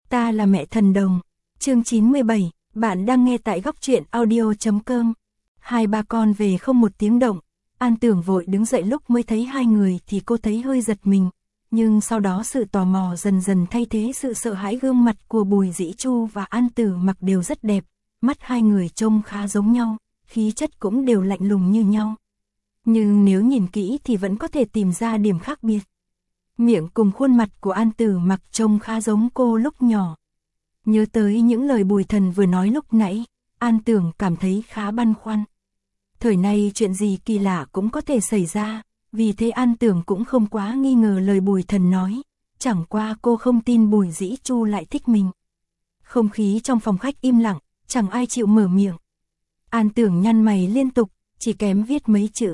Ta là mẹ thần đồng. Chương 97, bạn đang nghe tại góc truyện audio.com. Hai ba con về không một tiếng động. An Tưởng vội đứng dậy, lúc mới thấy hai người thì cô thấy hơi giật mình. Nhưng sau đó sự tò mò dần dần thay thế sự sợ hãi. Gương mặt của Bùi Dĩ Chu và An Tử Mặc đều rất đẹp. Mắt hai người trông khá giống nhau, khí chất cũng đều lạnh lùng như nhau. Nhưng nếu nhìn kỹ thì vẫn có thể tìm ra điểm khác biệt. Miệng cùng khuôn mặt của An Tử Mặc trông khá giống cô lúc nhỏ. Nhớ tới những lời Bùi Thần vừa nói lúc nãy, An Tưởng cảm thấy khá băn khoăn. Thời nay chuyện gì kỳ lạ cũng có thể xảy ra, vì thế An Tưởng cũng không quá nghi ngờ lời Bùi Thần nói. Chẳng qua cô không tin Bùi Dĩ Chu lại thích mình. Không khí trong phòng khách im lặng, chẳng ai chịu mở miệng. An Tưởng nhăn mày liên tục, chỉ kém viết mấy chữ.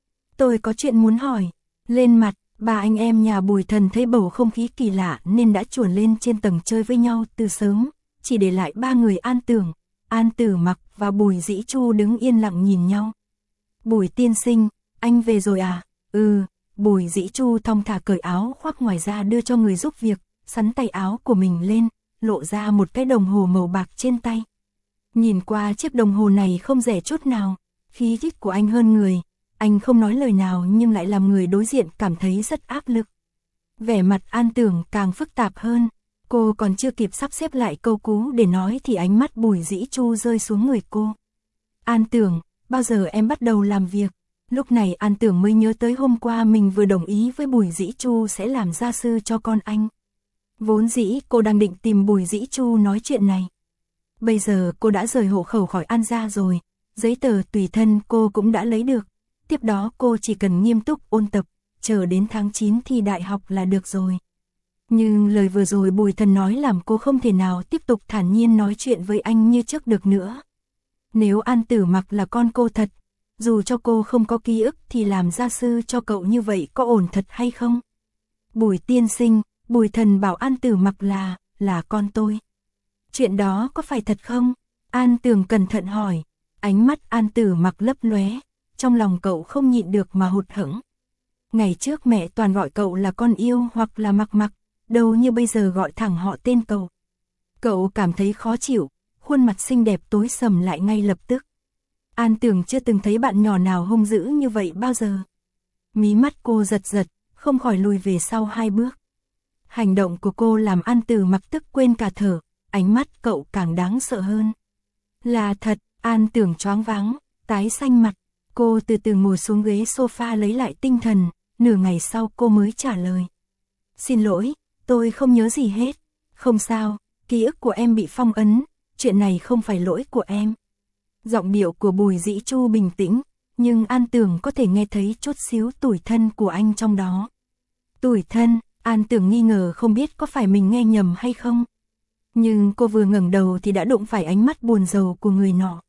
Tôi có chuyện muốn hỏi. Lên mặt, ba anh em nhà Bùi Thần thấy bầu không khí kỳ lạ nên đã chuồn lên trên tầng chơi với nhau từ sớm, chỉ để lại ba người An Tưởng, An Tử Mặc và Bùi Dĩ Chu đứng yên lặng nhìn nhau. Bùi tiên sinh, anh về rồi à? Ừ, Bùi Dĩ Chu thong thả cởi áo khoác ngoài ra đưa cho người giúp việc, sắn tay áo của mình lên, lộ ra một cái đồng hồ màu bạc trên tay. Nhìn qua chiếc đồng hồ này không rẻ chút nào, khí chất của anh hơn người. Anh không nói lời nào nhưng lại làm người đối diện cảm thấy rất áp lực. Vẻ mặt An Tưởng càng phức tạp hơn. Cô còn chưa kịp sắp xếp lại câu cú để nói thì ánh mắt Bùi Dĩ Chu rơi xuống người cô. An Tưởng, bao giờ em bắt đầu làm việc? Lúc này An Tưởng mới nhớ tới hôm qua mình vừa đồng ý với Bùi Dĩ Chu sẽ làm gia sư cho con anh. Vốn dĩ cô đang định tìm Bùi Dĩ Chu nói chuyện này. Bây giờ cô đã rời hộ khẩu khỏi An gia rồi, giấy tờ tùy thân cô cũng đã lấy được. Tiếp đó cô chỉ cần nghiêm túc ôn tập, chờ đến tháng 9 thi đại học là được rồi. Nhưng lời vừa rồi Bùi Thần nói làm cô không thể nào tiếp tục thản nhiên nói chuyện với anh như trước được nữa. Nếu An Tử Mặc là con cô thật, dù cho cô không có ký ức thì làm gia sư cho cậu như vậy có ổn thật hay không? Bùi tiên sinh, Bùi Thần bảo An Tử Mặc là con tôi. Chuyện đó có phải thật không? An Tưởng cẩn thận hỏi. Ánh mắt An Tử Mặc lấp lóe. Trong lòng cậu không nhịn được mà hụt hẫng. Ngày trước mẹ toàn gọi cậu là con yêu hoặc là Mặc Mặc, đâu như bây giờ gọi thẳng họ tên cậu. Cậu cảm thấy khó chịu, khuôn mặt xinh đẹp tối sầm lại ngay lập tức. An Tưởng chưa từng thấy bạn nhỏ nào hung dữ như vậy bao giờ. Mí mắt cô giật giật, không khỏi lùi về sau hai bước. Hành động của cô làm An Tử Mặc tức quên cả thở, ánh mắt cậu càng đáng sợ hơn. Là thật, An Tưởng choáng váng, tái xanh mặt. Cô từ từ ngồi xuống ghế sofa lấy lại tinh thần, nửa ngày sau cô mới trả lời. Xin lỗi, tôi không nhớ gì hết. Không sao, ký ức của em bị phong ấn, chuyện này không phải lỗi của em. Giọng điệu của Bùi Dĩ Chu bình tĩnh, nhưng An Tưởng có thể nghe thấy chút xíu tủi thân của anh trong đó. Tủi thân, An Tưởng nghi ngờ không biết có phải mình nghe nhầm hay không. Nhưng cô vừa ngẩng đầu thì đã đụng phải ánh mắt buồn rầu của người nọ.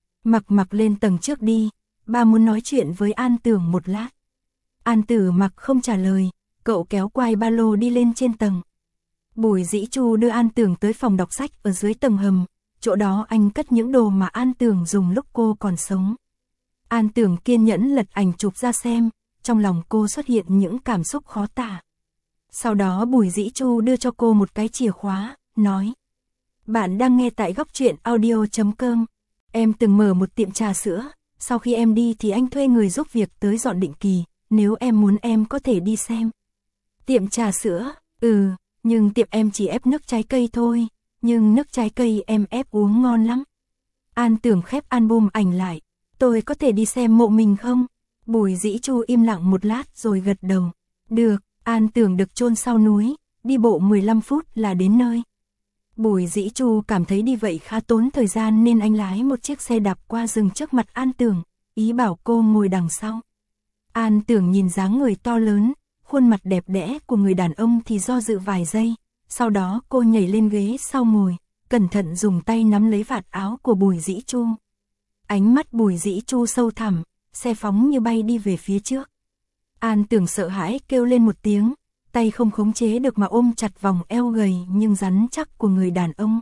Mặc lên tầng trước đi. Ba muốn nói chuyện với An Tưởng một lát. An Tử Mặc không trả lời, cậu kéo quai ba lô đi lên trên tầng. Bùi Dĩ Chu đưa An Tưởng tới phòng đọc sách ở dưới tầng hầm, chỗ đó anh cất những đồ mà An Tưởng dùng lúc cô còn sống. An Tưởng kiên nhẫn lật ảnh chụp ra xem, trong lòng cô xuất hiện những cảm xúc khó tả. Sau đó Bùi Dĩ Chu đưa cho cô một cái chìa khóa, nói. Bạn đang nghe tại góc truyện audio.com. Em từng mở một tiệm trà sữa. Sau khi em đi thì anh thuê người giúp việc tới dọn định kỳ, nếu em muốn em có thể đi xem. Tiệm trà sữa, nhưng tiệm em chỉ ép nước trái cây thôi, nhưng nước trái cây em ép uống ngon lắm. An Tưởng khép album ảnh lại, tôi có thể đi xem mộ mình không? Bùi Dĩ Chu im lặng một lát rồi gật đầu. Được, An Tưởng được chôn sau núi, đi bộ 15 phút là đến nơi. Bùi Dĩ Chu cảm thấy đi vậy khá tốn thời gian nên anh lái một chiếc xe đạp qua dừng trước mặt An Tưởng, ý bảo cô ngồi đằng sau. An Tưởng nhìn dáng người to lớn, khuôn mặt đẹp đẽ của người đàn ông thì do dự vài giây, sau đó cô nhảy lên ghế sau ngồi, cẩn thận dùng tay nắm lấy vạt áo của Bùi Dĩ Chu. Ánh mắt Bùi Dĩ Chu sâu thẳm, xe phóng như bay đi về phía trước. An Tưởng sợ hãi kêu lên một tiếng. Tay không khống chế được mà ôm chặt vòng eo gầy nhưng rắn chắc của người đàn ông.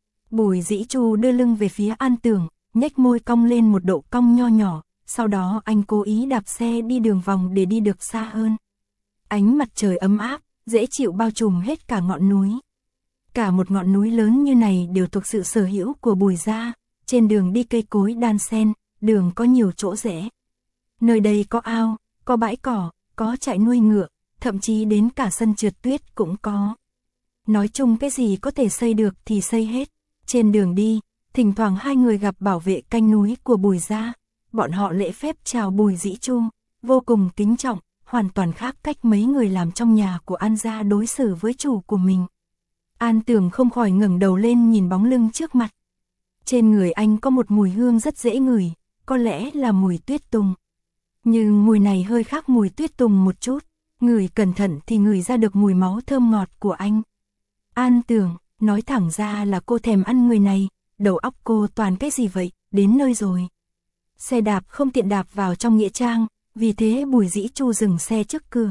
Bùi Dĩ Chu đưa lưng về phía An Tưởng, nhếch môi cong lên một độ cong nho nhỏ, sau đó anh cố ý đạp xe đi đường vòng để đi được xa hơn. Ánh mặt trời ấm áp, dễ chịu bao trùm hết cả ngọn núi. Cả một ngọn núi lớn như này đều thuộc sự sở hữu của Bùi gia, trên đường đi cây cối đan xen, đường có nhiều chỗ rẽ. Nơi đây có ao, có bãi cỏ, có trại nuôi ngựa, thậm chí đến cả sân trượt tuyết cũng có. Nói chung cái gì có thể xây được thì xây hết. Trên đường đi, thỉnh thoảng hai người gặp bảo vệ canh núi của Bùi gia. Bọn họ lễ phép chào Bùi Dĩ Chu, vô cùng kính trọng, hoàn toàn khác cách mấy người làm trong nhà của An gia đối xử với chủ của mình. An Tưởng không khỏi ngẩng đầu lên nhìn bóng lưng trước mặt. Trên người anh có một mùi hương rất dễ ngửi, có lẽ là mùi tuyết tùng. Nhưng mùi này hơi khác mùi tuyết tùng một chút, ngửi cẩn thận thì ngửi ra được mùi máu thơm ngọt của anh. An Tưởng, nói thẳng ra là cô thèm ăn người này, đầu óc cô toàn cái gì vậy, đến nơi rồi. Xe đạp không tiện đạp vào trong nghĩa trang, vì thế Bùi Dĩ Chu dừng xe trước cửa.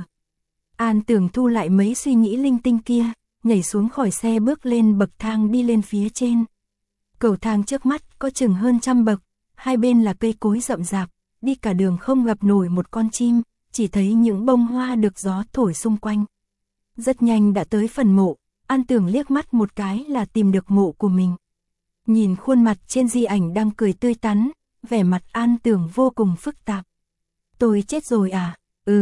An Tưởng thu lại mấy suy nghĩ linh tinh kia, nhảy xuống khỏi xe bước lên bậc thang đi lên phía trên. Cầu thang trước mắt có chừng hơn 100 bậc, hai bên là cây cối rậm rạp, đi cả đường không gặp nổi một con chim, chỉ thấy những bông hoa được gió thổi xung quanh. Rất nhanh đã tới phần mộ, An Tưởng liếc mắt một cái là tìm được mộ của mình. Nhìn khuôn mặt trên di ảnh đang cười tươi tắn, vẻ mặt An Tưởng vô cùng phức tạp. Tôi chết rồi à?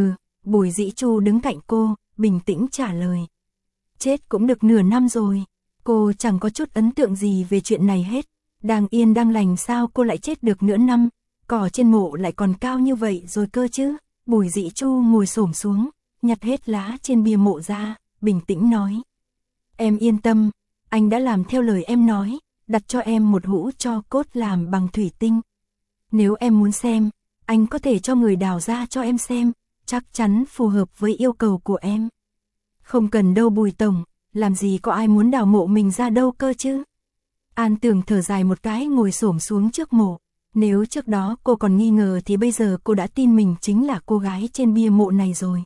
Bùi Dĩ Chu đứng cạnh cô, bình tĩnh trả lời. Chết cũng được nửa năm rồi. Cô chẳng có chút ấn tượng gì về chuyện này hết. Đang yên đang lành sao cô lại chết được nửa năm? Cỏ trên mộ lại còn cao như vậy rồi cơ chứ? Bùi Dĩ Chu ngồi xổm xuống, nhặt hết lá trên bia mộ ra, bình tĩnh nói. Em yên tâm, anh đã làm theo lời em nói, đặt cho em một hũ tro cốt làm bằng thủy tinh. Nếu em muốn xem, anh có thể cho người đào ra cho em xem, chắc chắn phù hợp với yêu cầu của em. Không cần đâu Bùi tổng, làm gì có ai muốn đào mộ mình ra đâu cơ chứ. An Tưởng thở dài một cái ngồi xổm xuống trước mộ. Nếu trước đó cô còn nghi ngờ thì bây giờ cô đã tin mình chính là cô gái trên bia mộ này rồi.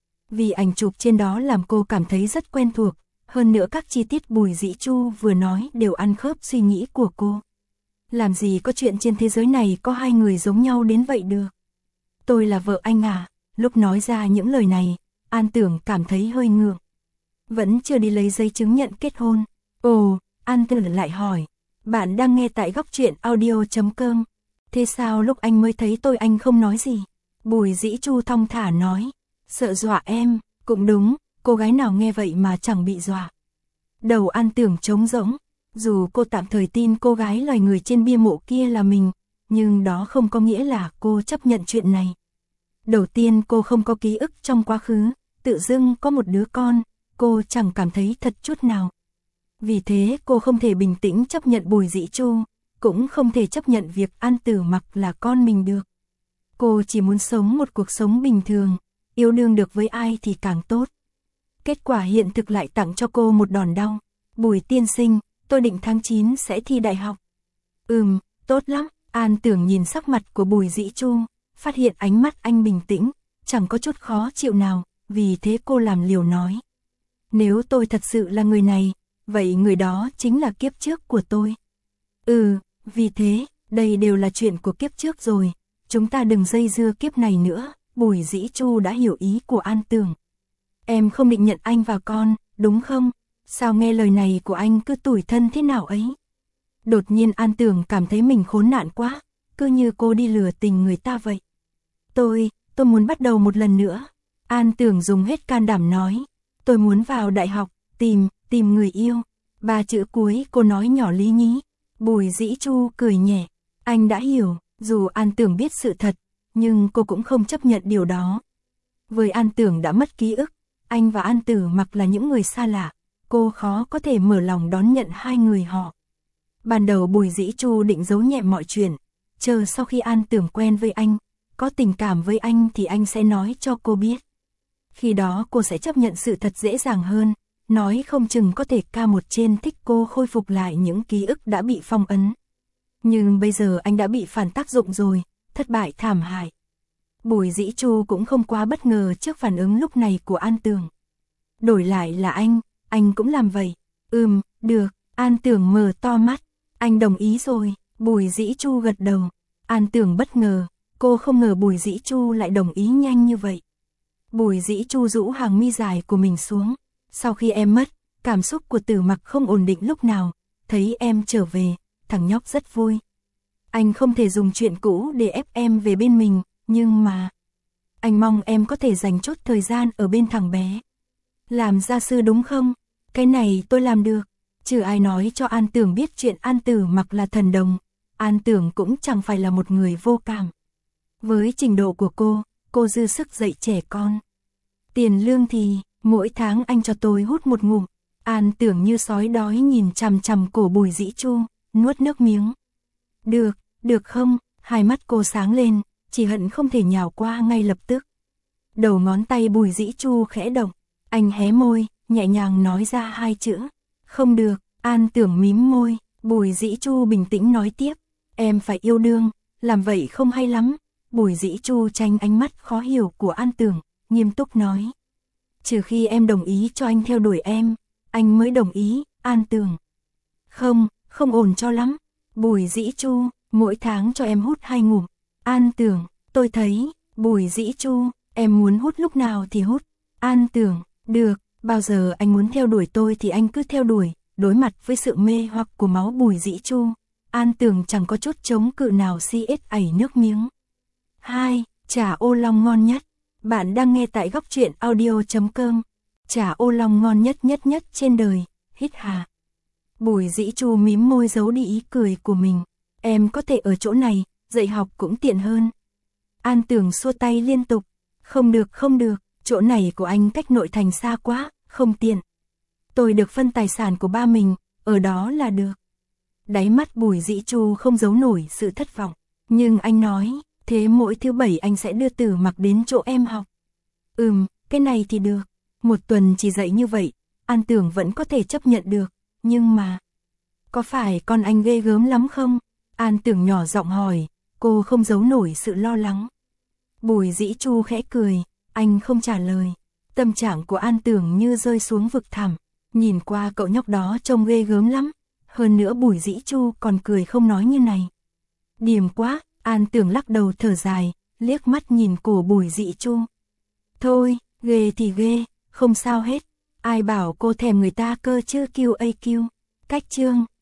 Vì ảnh chụp trên đó làm cô cảm thấy rất quen thuộc, hơn nữa các chi tiết Bùi Dĩ Chu vừa nói đều ăn khớp suy nghĩ của cô. Làm gì có chuyện trên thế giới này có hai người giống nhau đến vậy được. Tôi là vợ anh à, lúc nói ra những lời này, An Tưởng cảm thấy hơi ngượng. Vẫn chưa đi lấy giấy chứng nhận kết hôn. Ồ, An Tưởng lại hỏi, bạn đang nghe tại góc truyện audio.com. Thế sao lúc anh mới thấy tôi anh không nói gì? Bùi Dĩ Chu thong thả nói, sợ dọa em, cũng đúng, cô gái nào nghe vậy mà chẳng bị dọa. Đầu An Tưởng trống rỗng, dù cô tạm thời tin cô gái loài người trên bia mộ kia là mình, nhưng đó không có nghĩa là cô chấp nhận chuyện này. Đầu tiên cô không có ký ức trong quá khứ, tự dưng có một đứa con, cô chẳng cảm thấy thật chút nào. Vì thế cô không thể bình tĩnh chấp nhận Bùi Dĩ Chu, cũng không thể chấp nhận việc An Tử Mặc là con mình được. Cô chỉ muốn sống một cuộc sống bình thường, yêu đương được với ai thì càng tốt. Kết quả hiện thực lại tặng cho cô một đòn đau. Bùi tiên sinh, tôi định tháng 9 sẽ thi đại học. Tốt lắm. An Tưởng nhìn sắc mặt của Bùi Dĩ Chu, phát hiện ánh mắt anh bình tĩnh, chẳng có chút khó chịu nào, vì thế cô làm liều nói. Nếu tôi thật sự là người này, vậy người đó chính là kiếp trước của tôi. Vì thế, đây đều là chuyện của kiếp trước rồi, chúng ta đừng dây dưa kiếp này nữa. Bùi Dĩ Chu đã hiểu ý của An Tưởng. Em không định nhận anh vào con, đúng không? Sao nghe lời này của anh cứ tủi thân thế nào ấy? Đột nhiên An Tưởng cảm thấy mình khốn nạn quá, cứ như cô đi lừa tình người ta vậy. Tôi muốn bắt đầu một lần nữa. An Tưởng dùng hết can đảm nói. Tôi muốn vào đại học, tìm người yêu. 3 chữ cuối cô nói nhỏ lý nhí. Bùi Dĩ Chu cười nhẹ. Anh đã hiểu, dù An Tưởng biết sự thật, nhưng cô cũng không chấp nhận điều đó. Với An Tưởng đã mất ký ức, anh và An Tử Mặc là những người xa lạ, cô khó có thể mở lòng đón nhận hai người họ. Ban đầu Bùi Dĩ Chu định giấu nhẹ mọi chuyện, chờ sau khi An Tưởng quen với anh, có tình cảm với anh thì anh sẽ nói cho cô biết. Khi đó cô sẽ chấp nhận sự thật dễ dàng hơn, nói không chừng có thể ca một trên thích cô khôi phục lại những ký ức đã bị phong ấn. Nhưng bây giờ anh đã bị phản tác dụng rồi, thất bại thảm hại. Bùi Dĩ Chu cũng không quá bất ngờ trước phản ứng lúc này của An Tưởng. Đổi lại là anh cũng làm vậy. Được, An Tưởng mở to mắt. Anh đồng ý rồi. Bùi Dĩ Chu gật đầu. An Tưởng bất ngờ, cô không ngờ Bùi Dĩ Chu lại đồng ý nhanh như vậy. Bùi Dĩ Chu rũ hàng mi dài của mình xuống. Sau khi em mất, Cảm xúc của Tử Mặc không ổn định lúc nào, thấy em trở về, thằng nhóc rất vui. Anh không thể dùng chuyện cũ để ép em về bên mình, nhưng mà anh mong em có thể dành chút thời gian ở bên thằng bé. Làm gia sư đúng không? Cái này tôi làm được. Chứ ai nói cho An Tưởng biết chuyện An Tử Mặc là thần đồng. An Tưởng cũng chẳng phải là một người vô cảm. Với trình độ của cô dư sức dạy trẻ con. Tiền lương thì, mỗi tháng anh cho tôi hút một ngụm. An Tưởng như sói đói nhìn chằm chằm cổ Bùi Dĩ Chu, nuốt nước miếng. Được, được không? Hai mắt cô sáng lên, chỉ hận không thể nhào qua ngay lập tức. Đầu ngón tay Bùi Dĩ Chu khẽ động, anh hé môi, nhẹ nhàng nói ra hai chữ. Không được. An Tưởng mím môi, Bùi Dĩ Chu bình tĩnh nói tiếp. Em phải yêu đương, làm vậy không hay lắm. Bùi Dĩ Chu tránh ánh mắt khó hiểu của An Tưởng, nghiêm túc nói. Trừ khi em đồng ý cho anh theo đuổi em, anh mới đồng ý. An Tưởng. Không, không ổn cho lắm. Bùi Dĩ Chu, mỗi tháng cho em hút 2 ngụm. An Tưởng, tôi thấy. Bùi Dĩ Chu, em muốn hút lúc nào thì hút. An Tưởng, được, bao giờ anh muốn theo đuổi tôi thì anh cứ theo đuổi. Đối mặt với sự mê hoặc của máu Bùi Dĩ Chu, An Tưởng chẳng có chút chống cự nào, si ết ảy nước miếng. 2. Chả ô long ngon nhất. Bạn đang nghe tại góc truyện audio.com. Chả ô long ngon nhất nhất nhất trên đời. Hít hà. Bùi Dĩ Chu mím môi giấu đi ý cười của mình. Em có thể ở chỗ này, dạy học cũng tiện hơn. An Tưởng xua tay liên tục. Không được, không được, chỗ này của anh cách nội thành xa quá, không tiện. Tôi được phân tài sản của ba mình, ở đó là được. Đáy mắt Bùi Dĩ Chu không giấu nổi sự thất vọng. Nhưng anh nói, thế mỗi thứ 7 anh sẽ đưa Tử Mặc đến chỗ em học. Cái này thì được. Một tuần chỉ dạy như vậy, An Tưởng vẫn có thể chấp nhận được. Nhưng mà, có phải con anh ghê gớm lắm không? An Tưởng nhỏ giọng hỏi, cô không giấu nổi sự lo lắng. Bùi Dĩ Chu khẽ cười, anh không trả lời. Tâm trạng của An Tưởng như rơi xuống vực thẳm. Nhìn qua cậu nhóc đó trông ghê gớm lắm. Hơn nữa Bùi Dĩ Chu còn cười không nói như này. Điềm quá. An Tưởng lắc đầu thở dài, liếc mắt nhìn cổ Bùi Dĩ Chu. Thôi, ghê thì ghê, không sao hết. Ai bảo cô thèm người ta cơ chứ. QAQ. Cách chương.